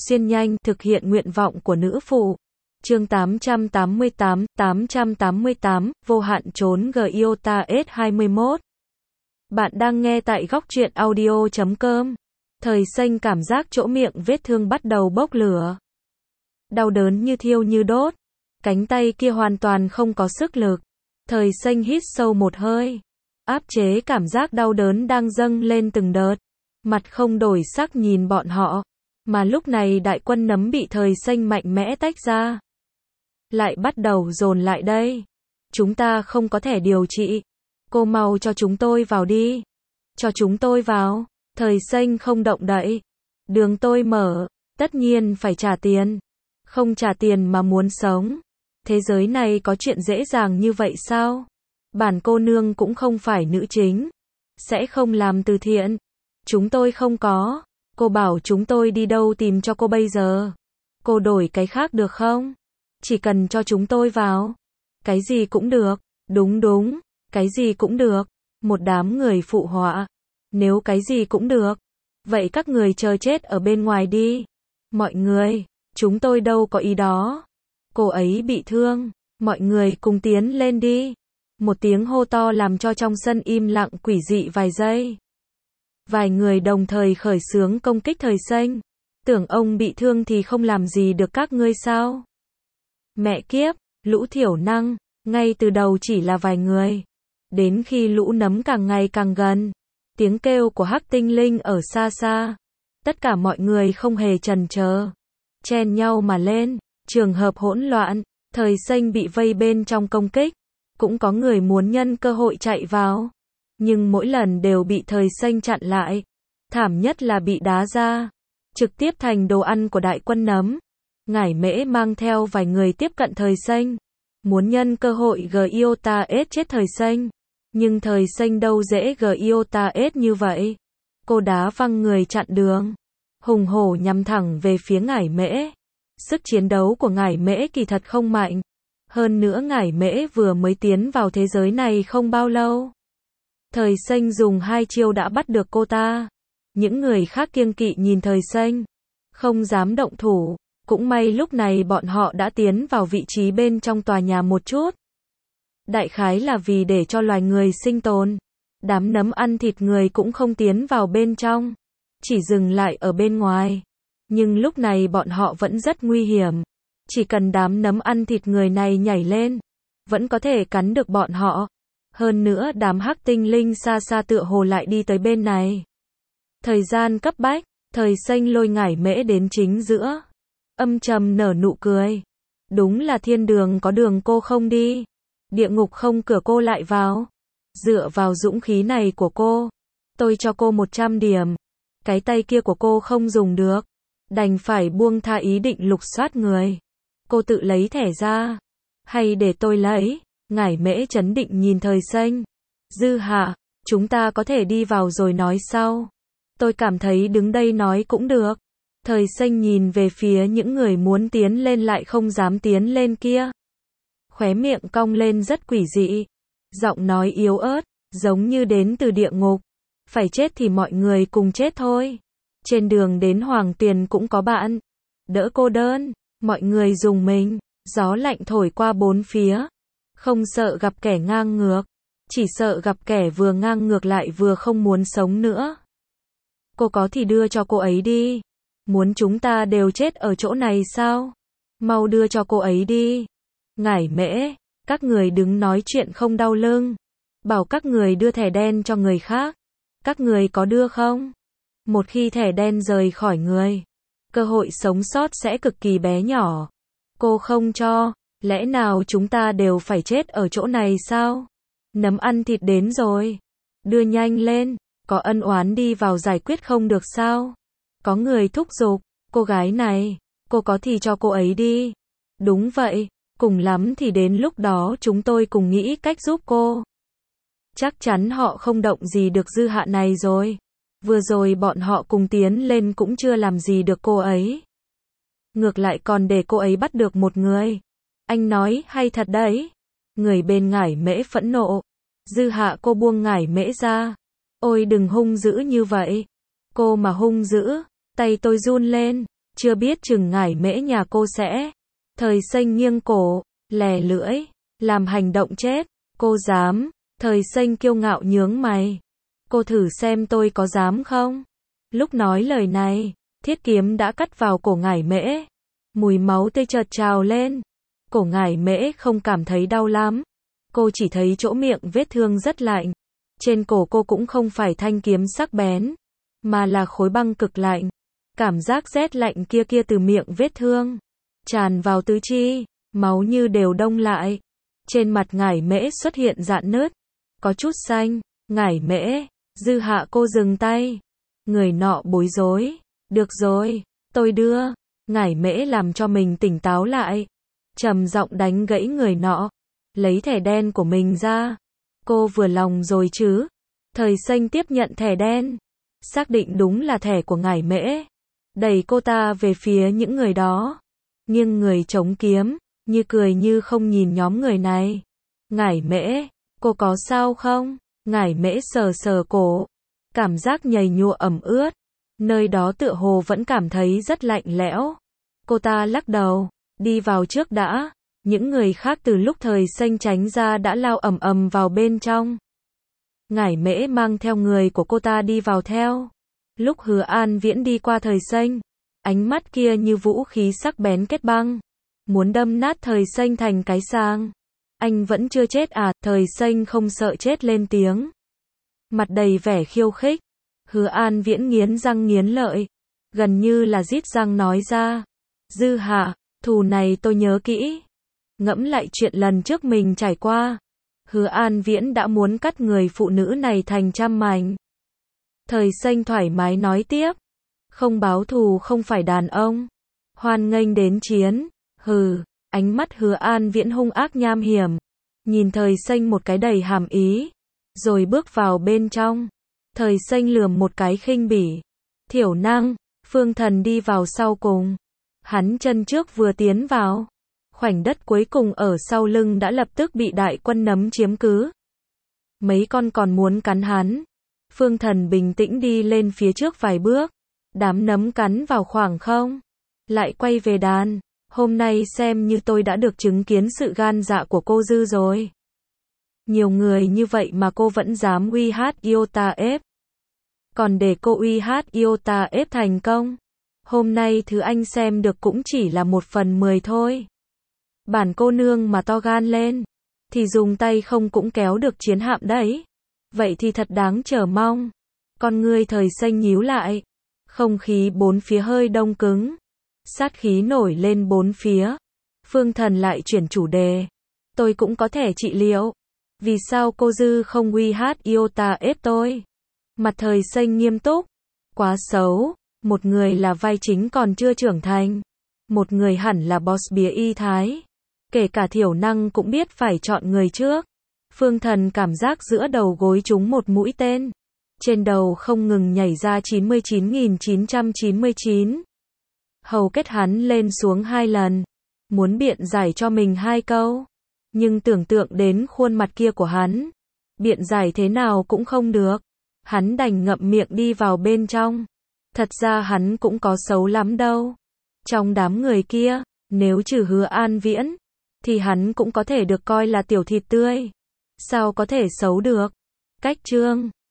xuyên nhanh, thực hiện nguyện vọng của nữ phụ. Chương 888, vô hạn trốn Giota S21. Bạn đang nghe tại góc truyện audio.com. Thời xanh cảm giác chỗ miệng vết thương bắt đầu bốc lửa. Đau đớn như thiêu như đốt. Cánh tay kia hoàn toàn không có sức lực. Thời xanh hít sâu một hơi. Áp chế cảm giác đau đớn đang dâng lên từng đợt. Mặt không đổi sắc nhìn bọn họ. Mà lúc này đại quân nấm bị thời xanh mạnh mẽ tách ra. Lại bắt đầu dồn lại đây. Chúng ta không có thẻ điều trị. Cô mau cho chúng tôi vào đi. Cho chúng tôi vào. Thời xanh không động đậy. Đường tôi mở. Tất nhiên phải trả tiền. Không trả tiền mà muốn sống. Thế giới này có chuyện dễ dàng như vậy sao? Bản cô nương cũng không phải nữ chính. Sẽ không làm từ thiện. Chúng tôi không có. Cô bảo chúng tôi đi đâu tìm cho cô bây giờ? Cô đổi cái khác được không? Chỉ cần cho chúng tôi vào. Cái gì cũng được. Đúng, cái gì cũng được. Một đám người phụ họa. Nếu cái gì cũng được, vậy các người chờ chết ở bên ngoài đi. Mọi người, chúng tôi đâu có ý đó. Cô ấy bị thương, mọi người cùng tiến lên đi. Một tiếng hô to làm cho trong sân im lặng quỷ dị vài giây. Vài người đồng thời khởi xướng công kích thời xanh. Tưởng ông bị thương thì không làm gì được các ngươi sao? Mẹ kiếp, lũ thiểu năng, ngay từ đầu chỉ là vài người. Đến khi lũ nấm càng ngày càng gần, tiếng kêu của Hắc Tinh Linh ở xa xa. Tất cả mọi người không hề chần chờ, chen nhau mà lên, trường hợp hỗn loạn, thời xanh bị vây bên trong công kích. Cũng có người muốn nhân cơ hội chạy vào, nhưng mỗi lần đều bị thời xanh chặn lại. Thảm nhất là bị đá ra, trực tiếp thành đồ ăn của đại quân nấm. Ngải Mễ mang theo vài người tiếp cận thời xanh, muốn nhân cơ hội Giota S chết thời xanh. Nhưng thời xanh đâu dễ Giota S như vậy. Cô đá văng người chặn đường, hùng hổ nhằm thẳng về phía Ngải Mễ. Sức chiến đấu của Ngải Mễ kỳ thật không mạnh. Hơn nữa Ngải Mễ vừa mới tiến vào thế giới này không bao lâu. Thời xanh dùng 2 chiêu đã bắt được cô ta. Những người khác kiêng kỵ nhìn thời xanh, không dám động thủ. Cũng may lúc này bọn họ đã tiến vào vị trí bên trong tòa nhà một chút. Đại khái là vì để cho loài người sinh tồn. Đám nấm ăn thịt người cũng không tiến vào bên trong, chỉ dừng lại ở bên ngoài. Nhưng lúc này bọn họ vẫn rất nguy hiểm. Chỉ cần đám nấm ăn thịt người này nhảy lên, vẫn có thể cắn được bọn họ. Hơn nữa đám Hắc Tinh Linh xa xa tựa hồ lại đi tới bên này. Thời gian cấp bách, thời xanh lôi Ngải Mễ đến chính giữa. Âm trầm nở nụ cười. Đúng là thiên đường có đường cô không đi, địa ngục không cửa cô lại vào. Dựa vào dũng khí này của cô, tôi cho cô 100 điểm. Cái tay kia của cô không dùng được, đành phải buông tha ý định lục soát người. Cô tự lấy thẻ ra, hay để tôi lấy? Ngải Mễ trấn định nhìn thời xanh. Dư Hạ, chúng ta có thể đi vào rồi nói sau. Tôi cảm thấy đứng đây nói cũng được. Thời xanh nhìn về phía những người muốn tiến lên lại không dám tiến lên kia. Khóe miệng cong lên rất quỷ dị. Giọng nói yếu ớt, giống như đến từ địa ngục. Phải chết thì mọi người cùng chết thôi. Trên đường đến Hoàng Tuyền cũng có bạn. Đỡ cô đơn, mọi người dùng mình. Gió lạnh thổi qua bốn phía. Không sợ gặp kẻ ngang ngược, chỉ sợ gặp kẻ vừa ngang ngược lại vừa không muốn sống nữa. Cô có thì đưa cho cô ấy đi. Muốn chúng ta đều chết ở chỗ này sao? Mau đưa cho cô ấy đi. Ngải Mễ, các người đứng nói chuyện không đau lưng. Bảo các người đưa thẻ đen cho người khác. Các người có đưa không? Một khi thẻ đen rời khỏi người, cơ hội sống sót sẽ cực kỳ bé nhỏ. Cô không cho, lẽ nào chúng ta đều phải chết ở chỗ này sao? Nấm ăn thịt đến rồi. Đưa nhanh lên, có ân oán đi vào giải quyết không được sao? Có người thúc giục, cô gái này, cô có thì cho cô ấy đi. Đúng vậy, cùng lắm thì đến lúc đó chúng tôi cùng nghĩ cách giúp cô. Chắc chắn họ không động gì được Dư Hạ này rồi. Vừa rồi bọn họ cùng tiến lên cũng chưa làm gì được cô ấy. Ngược lại còn để cô ấy bắt được một người. Anh nói hay thật đấy. Người bên Ngải Mễ phẫn nộ. Dư Hạ, cô buông Ngải Mễ ra. Ôi đừng hung dữ như vậy. Cô mà hung dữ, tay tôi run lên. chưa biết chừng Ngải Mễ nhà cô sẽ. Thời Xanh nghiêng cổ, lè lưỡi, làm hành động chết. Cô dám? Thời Xanh kiêu ngạo nhướng mày. Cô thử xem tôi có dám không? Lúc nói lời này, thiết kiếm đã cắt vào cổ Ngải Mễ. Mùi máu tươi chợt trào lên. Cổ Ngải Mễ không cảm thấy đau lắm. Cô chỉ thấy chỗ miệng vết thương rất lạnh. Trên cổ cô cũng không phải thanh kiếm sắc bén, mà là khối băng cực lạnh. Cảm giác rét lạnh kia kia từ miệng vết thương tràn vào tứ chi, máu như đều đông lại. Trên mặt Ngải Mễ xuất hiện rạn nứt, có chút xanh. Ngải Mễ, Dư Hạ cô dừng tay. Người nọ bối rối. Được rồi, tôi đưa. Ngải Mễ làm cho mình tỉnh táo lại, trầm giọng đánh gãy người nọ. Lấy thẻ đen của mình ra. Cô vừa lòng rồi chứ? Thời Xanh tiếp nhận thẻ đen, xác định đúng là thẻ của Ngải Mễ, đẩy cô ta về phía những người đó, nghiêng người chống kiếm, như cười như không nhìn nhóm người này. Ngải Mễ, cô có sao không? Ngải Mễ sờ sờ cổ, cảm giác nhầy nhụa ẩm ướt, nơi đó tựa hồ vẫn cảm thấy rất lạnh lẽo. Cô ta lắc đầu, đi vào trước đã. Những người khác từ lúc Thời Xanh tránh ra đã lao ầm ầm vào bên trong. Ngải Mễ mang theo người của cô ta đi vào theo. Lúc Hứa An Viễn đi qua Thời Xanh, ánh mắt kia như vũ khí sắc bén kết băng, muốn đâm nát Thời Xanh thành cái sàng. Anh vẫn chưa chết à? Thời Xanh không sợ chết lên tiếng, mặt đầy vẻ khiêu khích. Hứa An Viễn nghiến răng nghiến lợi, gần như là rít răng nói ra. Dư Hạ, thù này tôi nhớ kỹ. Ngẫm lại chuyện lần trước mình trải qua, Hứa An Viễn đã muốn cắt người phụ nữ này thành trăm mảnh. Thời Xanh thoải mái nói tiếp. Không báo thù không phải đàn ông. Hoan nghênh đến chiến. Hừ. Ánh mắt Hứa An Viễn hung ác nham hiểm, nhìn Thời Xanh một cái đầy hàm ý, rồi bước vào bên trong. Thời Xanh lườm một cái khinh bỉ. Thiểu năng. Phương Thần đi vào sau cùng. Hắn chân trước vừa tiến vào, khoảnh đất cuối cùng ở sau lưng đã lập tức bị đại quân nấm chiếm cứ. Mấy con còn muốn cắn hắn. Phương Thần bình tĩnh đi lên phía trước vài bước. Đám nấm cắn vào khoảng không, lại quay về đàn. Hôm nay xem như tôi đã được chứng kiến sự gan dạ của cô Dư rồi. Nhiều người như vậy mà cô vẫn dám uy hát Iota ép. Còn để cô uy hát Iota ép thành công, hôm nay thứ anh xem được cũng chỉ là 1/10 thôi. Bản cô nương mà to gan lên, thì dùng tay không cũng kéo được chiến hạm đấy. Vậy thì thật đáng chờ mong. Con ngươi Thời Xanh nhíu lại. Không khí bốn phía hơi đông cứng. Sát khí nổi lên bốn phía. Phương Thần lại chuyển chủ đề. Tôi cũng có thể trị liệu. Vì sao cô Dư không uy hát Iota ép tôi? Mặt Thời Xanh nghiêm túc. Quá xấu. Một người là vai chính còn chưa trưởng thành. Một người hẳn là boss bía y thái. Kể cả thiểu năng cũng biết phải chọn người trước. Phương Thần cảm giác giữa đầu gối trúng một mũi tên. Trên đầu không ngừng nhảy ra 99.999. Hầu kết hắn lên xuống 2 lần. Muốn biện giải cho mình 2 câu. Nhưng tưởng tượng đến khuôn mặt kia của hắn, biện giải thế nào cũng không được. Hắn đành ngậm miệng đi vào bên trong. Thật ra hắn cũng có xấu lắm đâu. Trong đám người kia, nếu trừ Hứa An Viễn, thì hắn cũng có thể được coi là tiểu thịt tươi. Sao có thể xấu được? Cách chương